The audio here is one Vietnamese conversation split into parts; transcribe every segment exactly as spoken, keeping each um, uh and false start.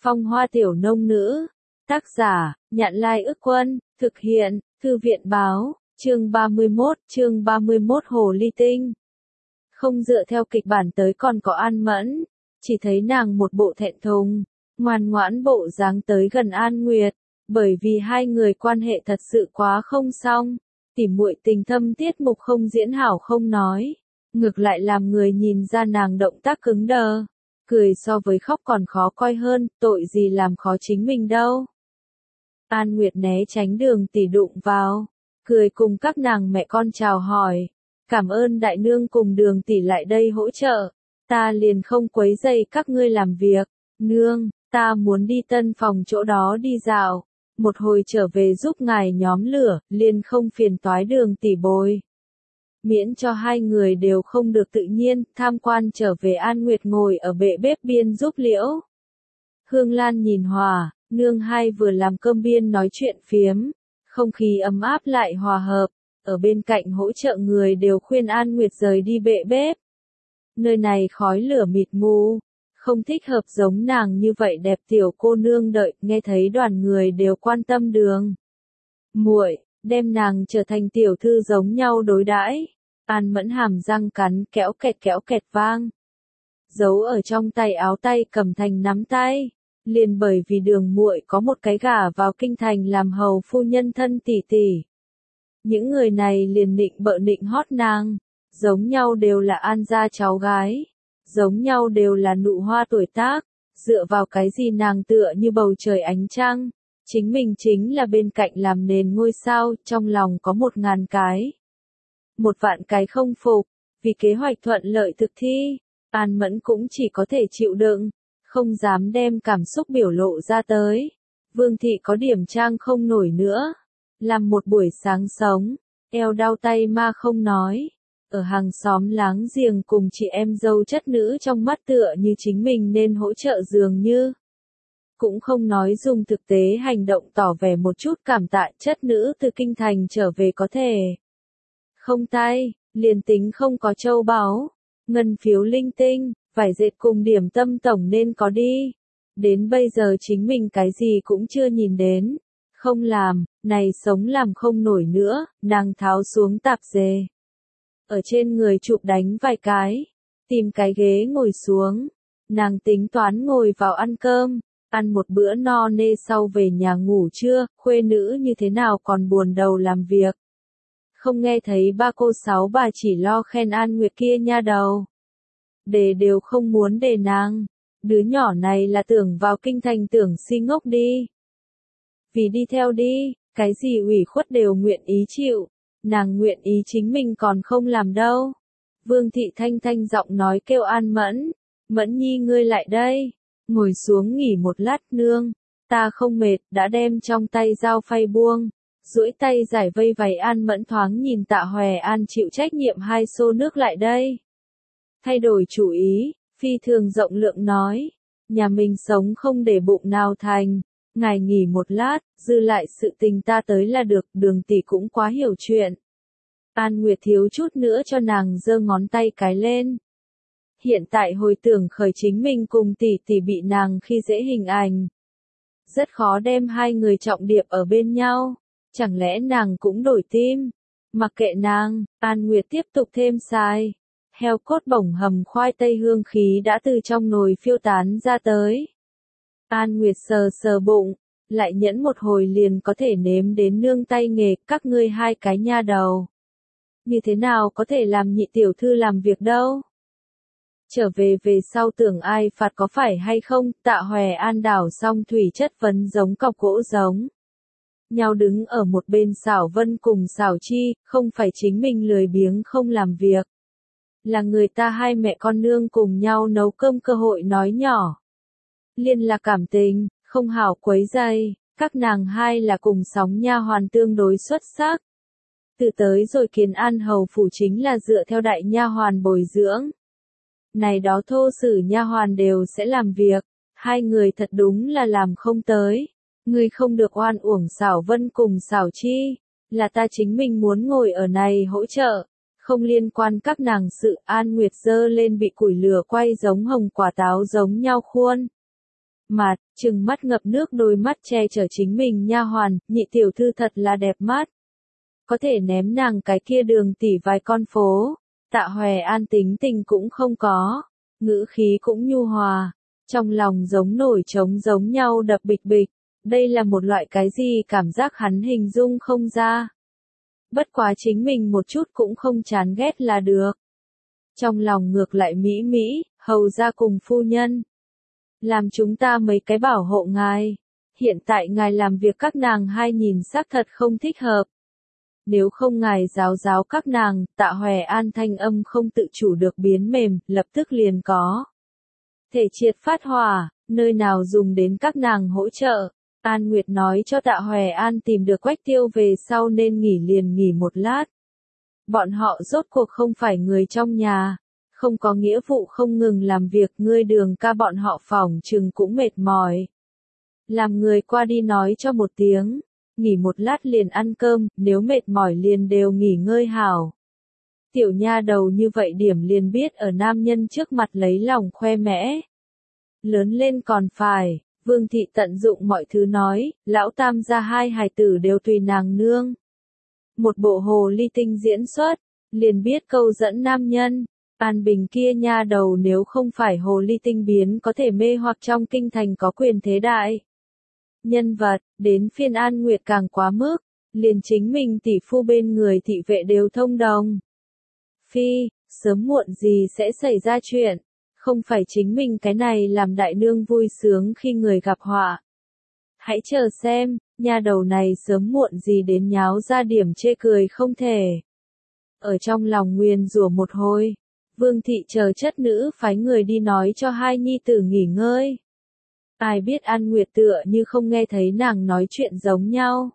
Phong Hoa Tiểu Nông Nữ. Tác giả, Nhạn Lai Ức Quân, thực hiện, Thư viện Báo, chương ba mươi mốt, chương ba mươi mốt Hồ Ly Tinh. Không dựa theo kịch bản tới còn có An Mẫn, chỉ thấy nàng một bộ thẹn thùng, ngoan ngoãn bộ dáng tới gần An Nguyệt, bởi vì hai người quan hệ thật sự quá không xong, tỉ muội tình thâm tiết mục không diễn hảo không nói, ngược lại làm người nhìn ra nàng động tác cứng đờ, cười so với khóc còn khó coi hơn, tội gì làm khó chính mình đâu. An Nguyệt né tránh Đường tỷ đụng vào, cười cùng các nàng mẹ con chào hỏi, cảm ơn đại nương cùng Đường tỷ lại đây hỗ trợ, ta liền không quấy rầy các ngươi làm việc, nương, ta muốn đi tân phòng chỗ đó đi dạo, một hồi trở về giúp ngài nhóm lửa, liền không phiền toái Đường tỷ bồi. Miễn cho hai người đều không được tự nhiên, tham quan trở về An Nguyệt ngồi ở bệ bếp biên giúp liễu. Hương Lan nhìn Hòa, nương hai vừa làm cơm biên nói chuyện phiếm, không khí ấm áp lại hòa hợp, ở bên cạnh hỗ trợ người đều khuyên An Nguyệt rời đi bệ bếp. Nơi này khói lửa mịt mù, không thích hợp giống nàng như vậy đẹp tiểu cô nương đợi, nghe thấy đoàn người đều quan tâm Đường muội, đem nàng trở thành tiểu thư giống nhau đối đãi. An Mẫn hàm răng cắn kéo kẹt kéo kẹt vang. Giấu ở trong tay áo tay cầm thành nắm tay. Liền bởi vì Đường muội có một cái gả vào kinh thành làm hầu phu nhân thân tỷ tỷ. Những người này liền nịnh bợ nịnh hót nàng. Giống nhau đều là An gia cháu gái. Giống nhau đều là nụ hoa tuổi tác. Dựa vào cái gì nàng tựa như bầu trời ánh trăng. Chính mình chính là bên cạnh làm nền ngôi sao, trong lòng có một ngàn cái. Một vạn cái không phục, vì kế hoạch thuận lợi thực thi, An Mẫn cũng chỉ có thể chịu đựng, không dám đem cảm xúc biểu lộ ra tới. Vương thị có điểm trang không nổi nữa, làm một buổi sáng sống, eo đau tay ma không nói, ở hàng xóm láng giềng cùng chị em dâu chất nữ trong mắt tựa như chính mình nên hỗ trợ dường như. Cũng không nói dùng thực tế hành động tỏ vẻ một chút cảm tạ chất nữ từ kinh thành trở về có thể. Không tay, liền tính không có châu báu, ngân phiếu linh tinh, vải dệt cùng điểm tâm tổng nên có đi. Đến bây giờ chính mình cái gì cũng chưa nhìn đến. Không làm, này sống làm không nổi nữa, nàng tháo xuống tạp dề. Ở trên người chụp đánh vài cái, tìm cái ghế ngồi xuống. Nàng tính toán ngồi vào ăn cơm, ăn một bữa no nê sau về nhà ngủ trưa, khuê nữ như thế nào còn buồn đầu làm việc. Không nghe thấy ba cô sáu bà chỉ lo khen An Nguyệt kia nha đầu. Đề đều không muốn đề nàng. Đứa nhỏ này là tưởng vào kinh thành tưởng si ngốc đi. Vì đi theo đi, cái gì ủy khuất đều nguyện ý chịu. Nàng nguyện ý chính mình còn không làm đâu. Vương thị thanh thanh giọng nói kêu An Mẫn. Mẫn nhi ngươi lại đây. Ngồi xuống nghỉ một lát nương. Ta không mệt, đã đem trong tay dao phay buông. Duỗi tay giải vây váy An Mẫn thoáng nhìn Tạ Hòe An chịu trách nhiệm hai xô nước lại đây. Thay đổi chủ ý, phi thường rộng lượng nói. Nhà mình sống không để bụng nào thành. Ngài nghỉ một lát, dư lại sự tình ta tới là được, Đường tỷ cũng quá hiểu chuyện. An Nguyệt thiếu chút nữa cho nàng giơ ngón tay cái lên. Hiện tại hồi tưởng khởi chính mình cùng tỷ tỷ bị nàng khi dễ hình ảnh. Rất khó đem hai người trọng điệp ở bên nhau. Chẳng lẽ nàng cũng đổi tim? Mặc kệ nàng, An Nguyệt tiếp tục thêm xài. Heo cốt bổng hầm khoai tây hương khí đã từ trong nồi phiêu tán ra tới. An Nguyệt sờ sờ bụng, lại nhẫn một hồi liền có thể nếm đến nương tay nghề các ngươi hai cái nha đầu. Như thế nào có thể làm nhị tiểu thư làm việc đâu? Trở về về sau tưởng ai phạt có phải hay không? Tạ Hòe An đảo xong thủy chất vấn giống cọc gỗ giống. Nhau đứng ở một bên Xảo Vân cùng Xảo Chi, không phải chính mình lười biếng không làm việc. Là người ta hai mẹ con nương cùng nhau nấu cơm cơ hội nói nhỏ. Liên là cảm tình, không hảo quấy dây, các nàng hai là cùng sóng nha hoàn tương đối xuất sắc. Từ tới rồi Kiến An hầu phủ chính là dựa theo đại nha hoàn bồi dưỡng. Này đó thô sử nha hoàn đều sẽ làm việc, hai người thật đúng là làm không tới. Ngươi không được oan uổng Xảo Vân cùng Xảo Chi, là ta chính mình muốn ngồi ở này hỗ trợ, không liên quan các nàng sự. An Nguyệt giơ lên bị củi lửa quay giống hồng quả táo giống nhau khuôn. mặt, trừng mắt ngập nước đôi mắt che chở chính mình nha hoàn, nhị tiểu thư thật là đẹp mắt. Có thể ném nàng cái kia đường tỷ vài con phố. Tạ Hoè An tính tình cũng không có, ngữ khí cũng nhu hòa, trong lòng giống nổi trống giống nhau đập bịch bịch, đây là một loại cái gì cảm giác hắn hình dung không ra. Bất quá chính mình một chút cũng không chán ghét là được. Trong lòng ngược lại mỹ mỹ, hầu ra cùng phu nhân. Làm chúng ta mấy cái bảo hộ ngài. Hiện tại ngài làm việc các nàng hai nhìn xác thật không thích hợp. Nếu không ngài giáo giáo các nàng, Tạ Hoè An thanh âm không tự chủ được biến mềm, lập tức liền có. Thể triệt phát hỏa, nơi nào dùng đến các nàng hỗ trợ. An Nguyệt nói cho Tạ Hoè An tìm được Quách Tiêu về sau nên nghỉ liền nghỉ một lát. Bọn họ rốt cuộc không phải người trong nhà, không có nghĩa vụ không ngừng làm việc, ngươi Đường ca bọn họ phỏng chừng cũng mệt mỏi. Làm người qua đi nói cho một tiếng, nghỉ một lát liền ăn cơm, nếu mệt mỏi liền đều nghỉ ngơi hảo. Tiểu nha đầu như vậy điểm liền biết ở nam nhân trước mặt lấy lòng khoe mẽ. Lớn lên còn phải, Vương thị tận dụng mọi thứ nói, lão tam gia hai hài tử đều tùy nàng nương. Một bộ hồ ly tinh diễn xuất, liền biết câu dẫn nam nhân. An Bình kia nha đầu nếu không phải hồ ly tinh biến có thể mê hoặc trong kinh thành có quyền thế đại. Nhân vật, đến phiên An Nguyệt càng quá mức, liền chính mình tỷ phu bên người thị vệ đều thông đồng. Phi, sớm muộn gì sẽ xảy ra chuyện, không phải chính mình cái này làm đại nương vui sướng khi người gặp họa. Hãy chờ xem, nha đầu này sớm muộn gì đến nháo ra điểm chê cười không thể. Ở trong lòng nguyền rủa một hồi, Vương thị chờ chất nữ phái người đi nói cho hai nhi tử nghỉ ngơi. Ai biết An Nguyệt tựa như không nghe thấy nàng nói chuyện giống nhau.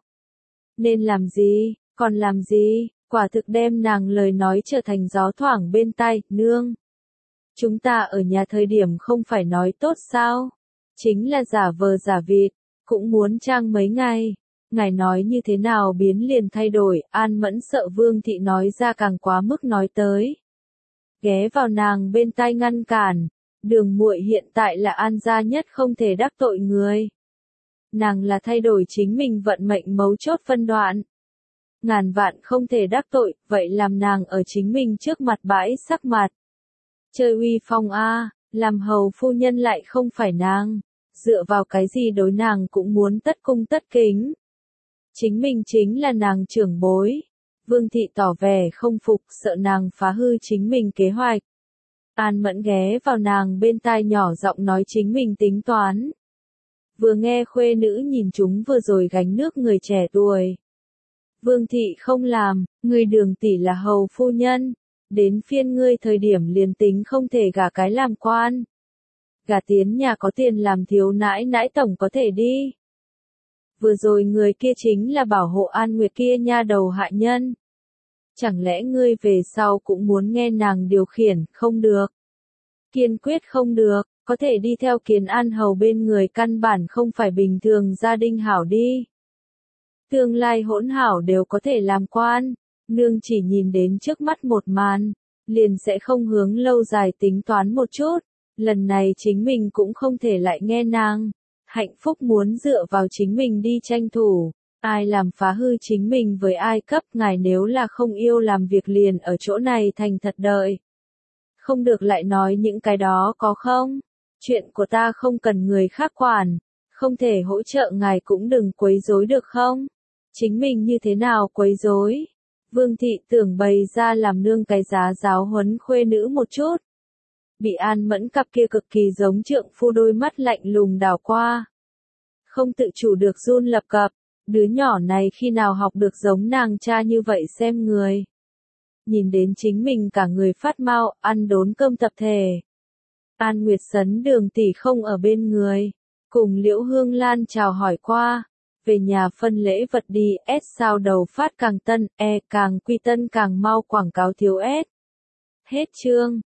Nên làm gì, còn làm gì, quả thực đem nàng lời nói trở thành gió thoảng bên tai, nương. Chúng ta ở nhà thời điểm không phải nói tốt sao? Chính là giả vờ giả vịt, cũng muốn trang mấy ngày. Ngài nói như thế nào biến liền thay đổi, An Mẫn sợ Vương thị nói ra càng quá mức nói tới. Ghé vào nàng bên tai ngăn cản, Đường muội hiện tại là An gia nhất không thể đắc tội người. Nàng là thay đổi chính mình vận mệnh mấu chốt phân đoạn. Ngàn vạn không thể đắc tội, vậy làm nàng ở chính mình trước mặt bãi sắc mặt. Chơi uy phong a, làm hầu phu nhân lại không phải nàng, dựa vào cái gì đối nàng cũng muốn tất cung tất kính. Chính mình chính là nàng trưởng bối. Vương thị tỏ vẻ không phục, sợ nàng phá hư chính mình kế hoạch. An Mẫn ghé vào nàng bên tai nhỏ giọng nói chính mình tính toán. Vừa nghe khuê nữ nhìn chúng vừa rồi gánh nước người trẻ tuổi. Vương thị không làm, người Đường tỷ là hầu phu nhân. Đến phiên ngươi thời điểm liền tính không thể gả cái làm quan. Gả tiến nhà có tiền làm thiếu nãi nãi tổng có thể đi. Vừa rồi người kia chính là bảo hộ An Nguyệt kia nha đầu hại nhân. Chẳng lẽ ngươi về sau cũng muốn nghe nàng điều khiển, không được. Kiên quyết không được, có thể đi theo Kiến An hầu bên người căn bản không phải bình thường gia đình hảo đi. Tương lai hỗn hảo đều có thể làm quan, nương chỉ nhìn đến trước mắt một màn, liền sẽ không hướng lâu dài tính toán một chút, lần này chính mình cũng không thể lại nghe nàng. Hạnh phúc muốn dựa vào chính mình đi tranh thủ. Ai làm phá hư chính mình với ai cấp, ngài nếu là không yêu làm việc liền ở chỗ này thành thật đợi. Không được lại nói những cái đó có không? Chuyện của ta không cần người khác quản, không thể hỗ trợ ngài cũng đừng quấy rối được không? Chính mình như thế nào quấy rối? Vương thị tưởng bày ra làm nương cái giá giáo huấn khuê nữ một chút. Bị An Mẫn cặp kia cực kỳ giống trượng phu đôi mắt lạnh lùng đảo qua. Không tự chủ được run lập cập. Đứa nhỏ này khi nào học được giống nàng cha như vậy xem người. Nhìn đến chính mình cả người phát mau, ăn đốn cơm tập thể. An Nguyệt Sấn Đường tỷ không ở bên người. Cùng Liễu Hương Lan chào hỏi qua. Về nhà phân lễ vật đi, S sao đầu phát càng tân, E càng quy tân càng mau quảng cáo thiếu S. Hết chương.